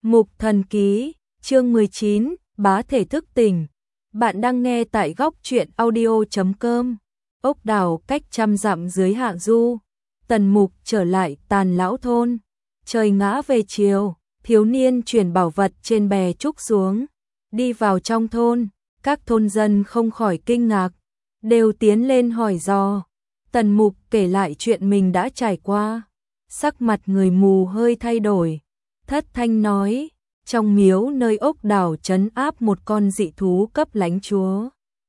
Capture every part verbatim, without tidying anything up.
Mục Thần Ký, chương mười chín, bá thể thức tỉnh. Bạn đang nghe tại góc truyện audio chấm com. Ốc đảo cách trăm dặm dưới hạ du. Tần Mục trở lại Tàn Lão thôn. Trời ngã về chiều, thiếu niên chuyển bảo vật trên bè trúc xuống, đi vào trong thôn. Các thôn dân không khỏi kinh ngạc, đều tiến lên hỏi dò. Tần Mục kể lại chuyện mình đã trải qua. Sắc mặt người mù hơi thay đổi. Thất thanh nói, trong miếu nơi ốc đảo trấn áp một con dị thú cấp lãnh chúa.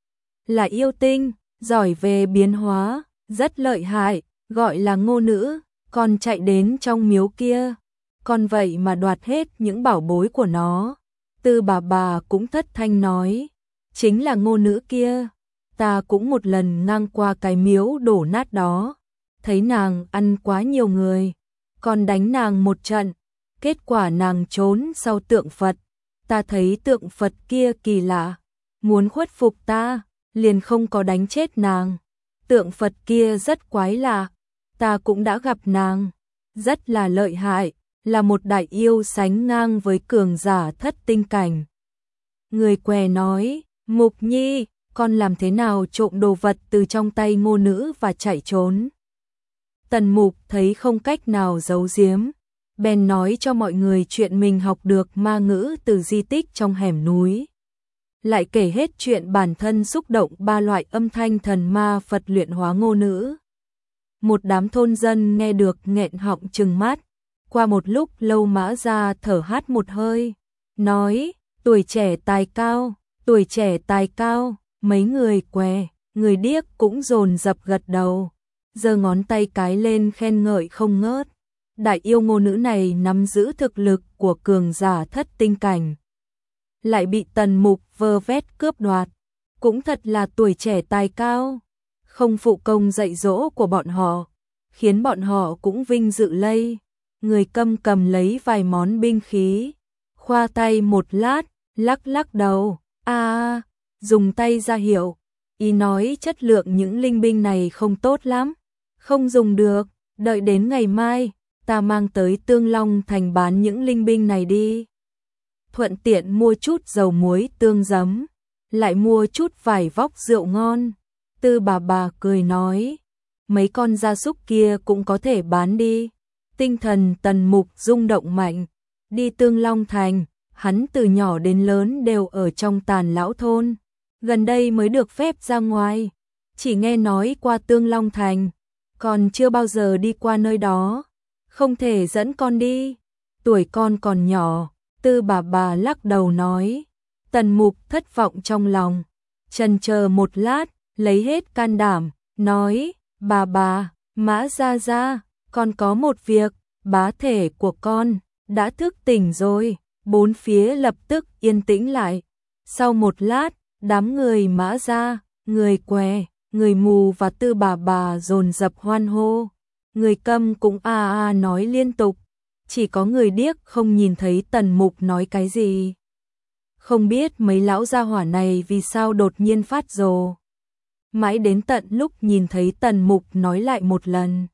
Là yêu tinh, giỏi về biến hóa, rất lợi hại, gọi là Ngô Nữ, con chạy đến trong miếu kia. Con vậy mà đoạt hết những bảo bối của nó. Tư bà bà cũng thất thanh nói, chính là Ngô Nữ kia. Ta cũng một lần ngang qua cái miếu đổ nát đó, thấy nàng ăn quá nhiều người, còn đánh nàng một trận. Kết quả nàng trốn sau tượng Phật. Ta thấy tượng Phật kia kỳ lạ, muốn khuất phục ta, liền không có đánh chết nàng. Tượng Phật kia rất quái lạ, ta cũng đã gặp nàng, rất là lợi hại, là một đại yêu sánh ngang với cường giả thất tinh cảnh. Người què nói, Mục Nhi, con làm thế nào trộm đồ vật từ trong tay Ngô Nữ và chạy trốn? Tần Mục thấy không cách nào giấu giếm, bèn nói cho mọi người chuyện mình học được ma ngữ từ di tích trong hẻm núi. Lại kể hết chuyện bản thân xúc động ba loại âm thanh thần ma Phật luyện hóa Ngô Nữ. Một đám thôn dân nghe được nghẹn họng trừng mắt. Qua một lúc lâu Mã Gia thở hắt một hơi, nói, tuổi trẻ tài cao, tuổi trẻ tài cao. Mấy người què, người điếc cũng dồn dập gật đầu, giơ ngón tay cái lên khen ngợi không ngớt. Đại yêu Ngô Nữ này nắm giữ thực lực của cường giả thất tinh cảnh, lại bị Tần Mục vơ vét cướp đoạt, cũng thật là tuổi trẻ tài cao, không phụ công dạy dỗ của bọn họ, khiến bọn họ cũng vinh dự lây. Người câm cầm lấy vài món binh khí, khoa tay một lát, lắc lắc đầu, a, dùng tay ra hiệu, ý nói chất lượng những linh binh này không tốt lắm, không dùng được, đợi đến ngày mai ta mang tới Tương Long Thành bán những linh binh này đi. Thuận tiện mua chút dầu muối tương giấm, lại mua chút vài vóc rượu ngon. Tư bà bà cười nói, mấy con gia súc kia cũng có thể bán đi. Tinh thần Tần Mục rung động mạnh, đi Tương Long Thành, hắn từ nhỏ đến lớn đều ở trong Tàn Lão thôn, gần đây mới được phép ra ngoài, chỉ nghe nói qua Tương Long Thành, còn chưa bao giờ đi qua nơi đó. Không thể dẫn con đi, tuổi con còn nhỏ. Tư bà bà lắc đầu nói. Tần Mục thất vọng trong lòng, chần chờ một lát, lấy hết can đảm, nói, bà bà, Mã Gia Gia, con có một việc, bá thể của con đã thức tỉnh rồi. Bốn phía lập tức yên tĩnh lại. Sau một lát, đám người Mã Gia, người què, người mù và Tư bà bà dồn dập hoan hô. Người câm cũng a a nói liên tục, chỉ có người điếc không nhìn thấy Tần Mục nói cái gì. Không biết mấy lão gia hỏa này vì sao đột nhiên phát rồ. Mãi đến tận lúc nhìn thấy Tần Mục nói lại một lần,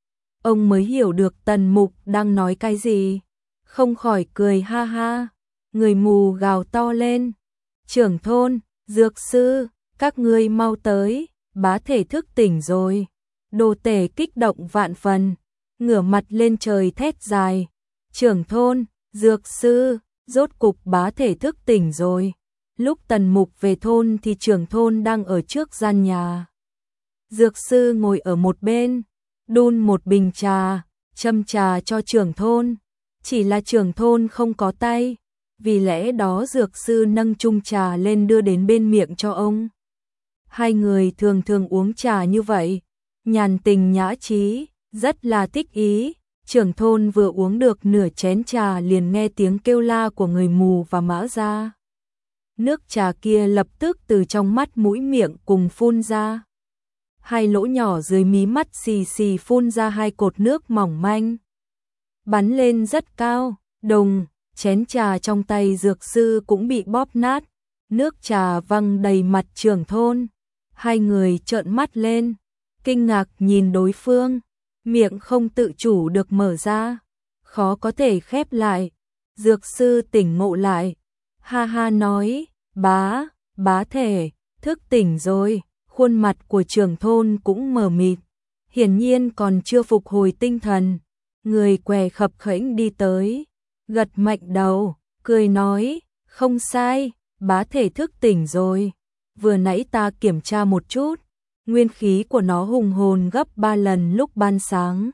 ông mới hiểu được Tần Mục đang nói cái gì, không khỏi cười ha ha. Người mù gào to lên, trưởng thôn, dược sư, các ngươi mau tới, bá thể thức tỉnh rồi. Đồ tể kích động vạn phần, ngửa mặt lên trời thét dài, trưởng thôn, dược sư, rốt cục bá thể thức tỉnh rồi. Lúc Tần Mục về thôn thì trưởng thôn đang ở trước gian nhà. Dược sư ngồi ở một bên, đun một bình trà, châm trà cho trưởng thôn. Chỉ là trưởng thôn không có tay, vì lẽ đó dược sư nâng chung trà lên đưa đến bên miệng cho ông. Hai người thường thường uống trà như vậy, nhàn tình nhã trí, rất là thích ý. Trưởng thôn vừa uống được nửa chén trà liền nghe tiếng kêu la của người mù và Mã Gia. Nước trà kia lập tức từ trong mắt mũi miệng cùng phun ra. Hai lỗ nhỏ dưới mí mắt xì xì phun ra hai cột nước mỏng manh, bắn lên rất cao. Đùng, chén trà trong tay dược sư cũng bị bóp nát, nước trà văng đầy mặt trưởng thôn. Hai người trợn mắt lên, kinh ngạc nhìn đối phương, miệng không tự chủ được mở ra, khó có thể khép lại. Dược sư tỉnh ngộ lại, ha ha nói, bá, bá thể, thức tỉnh rồi. Khuôn mặt của trưởng thôn cũng mờ mịt, hiển nhiên còn chưa phục hồi tinh thần. Người què khập khẽnh đi tới, gật mạnh đầu, cười nói, không sai, bá thể thức tỉnh rồi. Vừa nãy ta kiểm tra một chút, nguyên khí của nó hùng hồn gấp ba lần lúc ban sáng.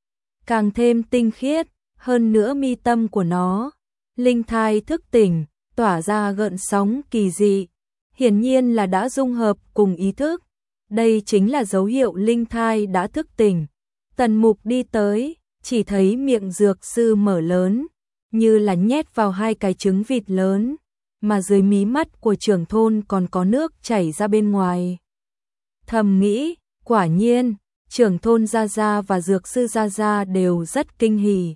Càng thêm tinh khiết, hơn nữa mi tâm của nó, linh thai thức tỉnh, tỏa ra gợn sóng kỳ dị. Hiển nhiên là đã dung hợp cùng ý thức. Đây chính là dấu hiệu linh thai đã thức tỉnh. Tần Mục đi tới, chỉ thấy miệng dược sư mở lớn, như là nhét vào hai cái trứng vịt lớn, mà dưới mí mắt của trưởng thôn còn có nước chảy ra bên ngoài. Thầm nghĩ, quả nhiên, trưởng thôn Gia Gia và dược sư Gia Gia đều rất kinh hỉ.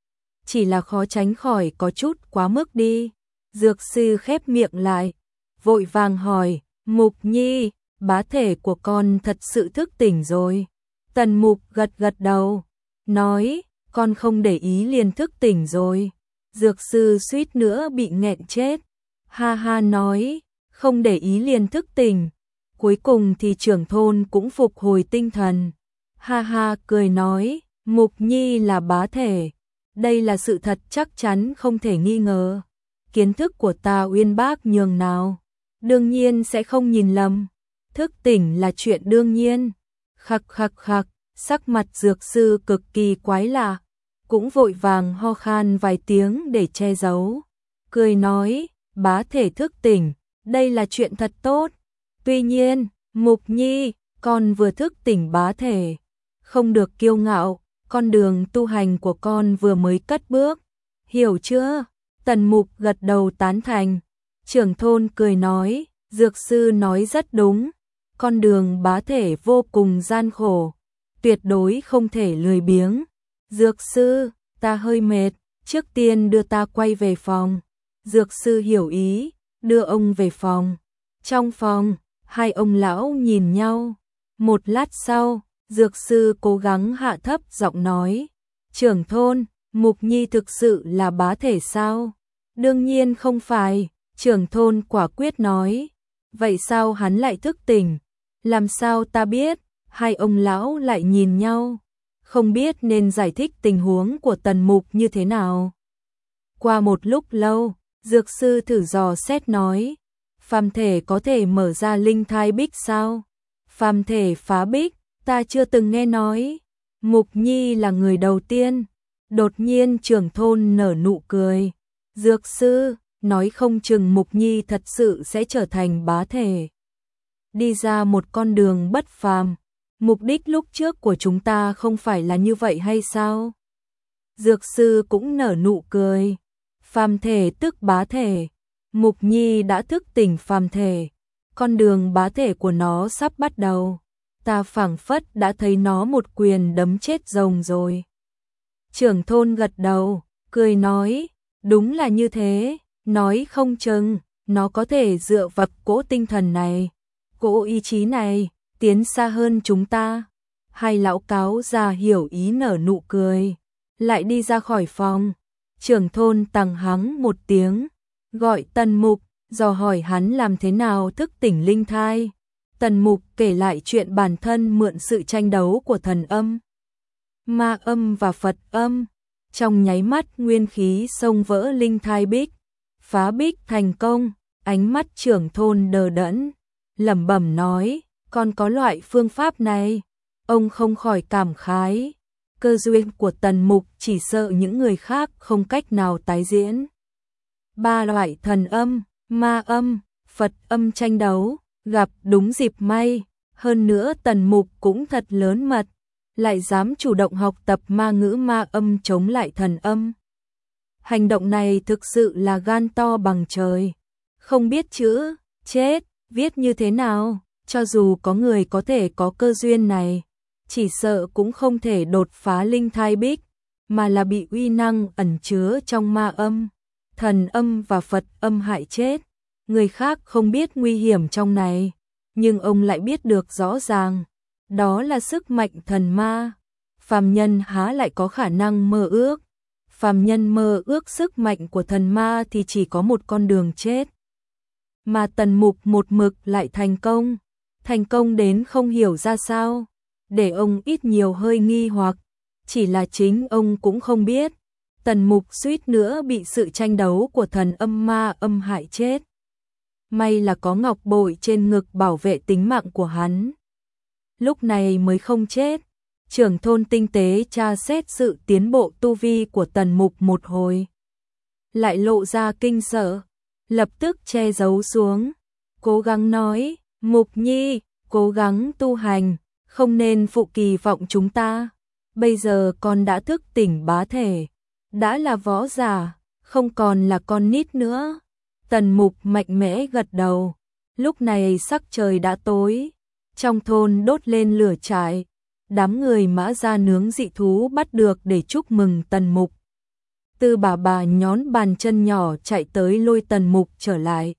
Chỉ là khó tránh khỏi có chút quá mức đi. Dược sư khép miệng lại, vội vàng hỏi, Mục Nhi, bá thể của con thật sự thức tỉnh rồi. Tần Mục gật gật đầu, nói, con không để ý liền thức tỉnh rồi. Dược sư suýt nữa bị nghẹn chết, ha ha nói, không để ý liền thức tỉnh. Cuối cùng thì trưởng thôn cũng phục hồi tinh thần, ha ha cười nói, Mục Nhi là bá thể. Đây là sự thật chắc chắn không thể nghi ngờ. Kiến thức của ta uyên bác nhường nào, đương nhiên sẽ không nhìn lầm. Thức tỉnh là chuyện đương nhiên. Khặc khặc khặc, sắc mặt dược sư cực kỳ quái lạ, cũng vội vàng ho khan vài tiếng để che giấu. Cười nói, bá thể thức tỉnh, đây là chuyện thật tốt. Tuy nhiên, Mục Nhi, con vừa thức tỉnh bá thể, không được kiêu ngạo, con đường tu hành của con vừa mới cất bước. Hiểu chưa? Tần Mục gật đầu tán thành. Trưởng thôn cười nói, dược sư nói rất đúng. Con đường bá thể vô cùng gian khổ, tuyệt đối không thể lười biếng. Dược sư, ta hơi mệt, trước tiên đưa ta quay về phòng. Dược sư hiểu ý, đưa ông về phòng. Trong phòng, hai ông lão nhìn nhau. Một lát sau, dược sư cố gắng hạ thấp giọng nói, trưởng thôn, Mục Nhi thực sự là bá thể sao? Đương nhiên không phải, trưởng thôn quả quyết nói. Vậy sao hắn lại thức tỉnh? Làm sao ta biết? Hai ông lão lại nhìn nhau, không biết nên giải thích tình huống của Tần Mục như thế nào. Qua một lúc lâu, dược sư thử dò xét nói, phàm thể có thể mở ra linh thai bích sao? Phàm thể phá bích, ta chưa từng nghe nói. Mục Nhi là người đầu tiên. Đột nhiên trưởng thôn nở nụ cười. Dược sư, nói không chừng Mục Nhi thật sự sẽ trở thành bá thể, đi ra một con đường bất phàm. Mục đích lúc trước của chúng ta không phải là như vậy hay sao? Dược sư cũng nở nụ cười. Phàm thể tức bá thể. Mục Nhi đã thức tỉnh phàm thể. Con đường bá thể của nó sắp bắt đầu. Ta phảng phất đã thấy nó một quyền đấm chết rồng rồi. Trưởng thôn gật đầu, cười nói, đúng là như thế, nói không chừng, nó có thể dựa vào cỗ tinh thần này, cỗ ý chí này, tiến xa hơn chúng ta. Hai lão cáo già hiểu ý nở nụ cười, lại đi ra khỏi phòng. Trưởng thôn tằng hắng một tiếng, gọi Tần Mục, dò hỏi hắn làm thế nào thức tỉnh linh thai. Tần Mục kể lại chuyện bản thân mượn sự tranh đấu của thần âm, ma âm và Phật âm. Trong nháy mắt nguyên khí xông vỡ linh thai bích, phá bích thành công. Ánh mắt trưởng thôn đờ đẫn, lẩm bẩm nói, còn có loại phương pháp này. Ông không khỏi cảm khái, cơ duyên của Tần Mục chỉ sợ những người khác không cách nào tái diễn. Ba loại thần âm, ma âm, Phật âm tranh đấu, gặp đúng dịp may. Hơn nữa Tần Mục cũng thật lớn mật, lại dám chủ động học tập ma ngữ ma âm chống lại thần âm. Hành động này thực sự là gan to bằng trời. Không biết chữ, chết, viết như thế nào, cho dù có người có thể có cơ duyên này, chỉ sợ cũng không thể đột phá linh thai bích, mà là bị uy năng ẩn chứa trong ma âm, thần âm và Phật âm hại chết. Người khác không biết nguy hiểm trong này, nhưng ông lại biết được rõ ràng, đó là sức mạnh thần ma. Phàm nhân há lại có khả năng mơ ước. phàm nhân mơ ước sức mạnh của thần ma thì chỉ có một con đường chết. Mà Tần Mục một mực lại thành công, thành công đến không hiểu ra sao, để ông ít nhiều hơi nghi hoặc, chỉ là chính ông cũng không biết, Tần Mục suýt nữa bị sự tranh đấu của thần âm ma âm hại chết. May là có ngọc bội trên ngực bảo vệ tính mạng của hắn. Lúc này mới không chết. Trưởng thôn tinh tế tra xét sự tiến bộ tu vi của Tần Mục một hồi. Lại lộ ra kinh sợ, lập tức che giấu xuống. Cố gắng nói, Mục Nhi, cố gắng tu hành, không nên phụ kỳ vọng chúng ta. Bây giờ con đã thức tỉnh bá thể, đã là võ giả, không còn là con nít nữa. Tần Mục mạnh mẽ gật đầu. Lúc này sắc trời đã tối, trong thôn đốt lên lửa trại, đám người Mã gia nướng dị thú bắt được để chúc mừng Tần Mục. Tư bà bà nhón bàn chân nhỏ chạy tới lôi Tần Mục trở lại.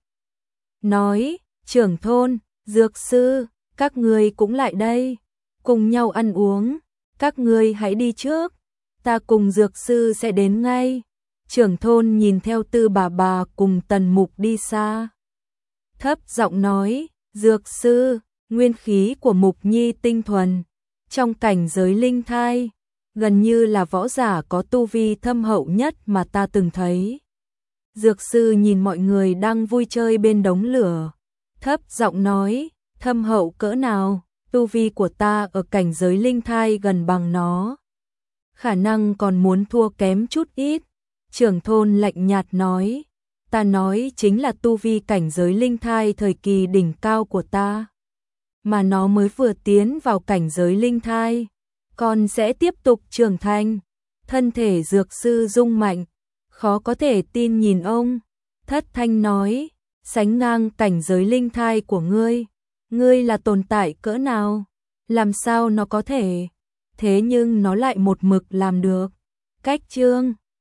Nói, trưởng thôn, dược sư, các ngươi cũng lại đây, cùng nhau ăn uống, các ngươi hãy đi trước, ta cùng dược sư sẽ đến ngay. Trưởng thôn nhìn theo Tư bà bà cùng Tần Mục đi xa, thấp giọng nói, dược sư, nguyên khí của Mục Nhi tinh thuần, trong cảnh giới linh thai, gần như là võ giả có tu vi thâm hậu nhất mà ta từng thấy. Dược sư nhìn mọi người đang vui chơi bên đống lửa, thấp giọng nói, thâm hậu cỡ nào, tu vi của ta ở cảnh giới linh thai gần bằng nó, khả năng còn muốn thua kém chút ít. Trưởng thôn lạnh nhạt nói, ta nói chính là tu vi cảnh giới linh thai thời kỳ đỉnh cao của ta, mà nó mới vừa tiến vào cảnh giới linh thai, còn sẽ tiếp tục trưởng thành. Thân thể dược sư rung mạnh, khó có thể tin nhìn ông, thất thanh nói, sánh ngang cảnh giới linh thai của ngươi, ngươi là tồn tại cỡ nào, làm sao nó có thể, thế nhưng nó lại một mực làm được. Cách chương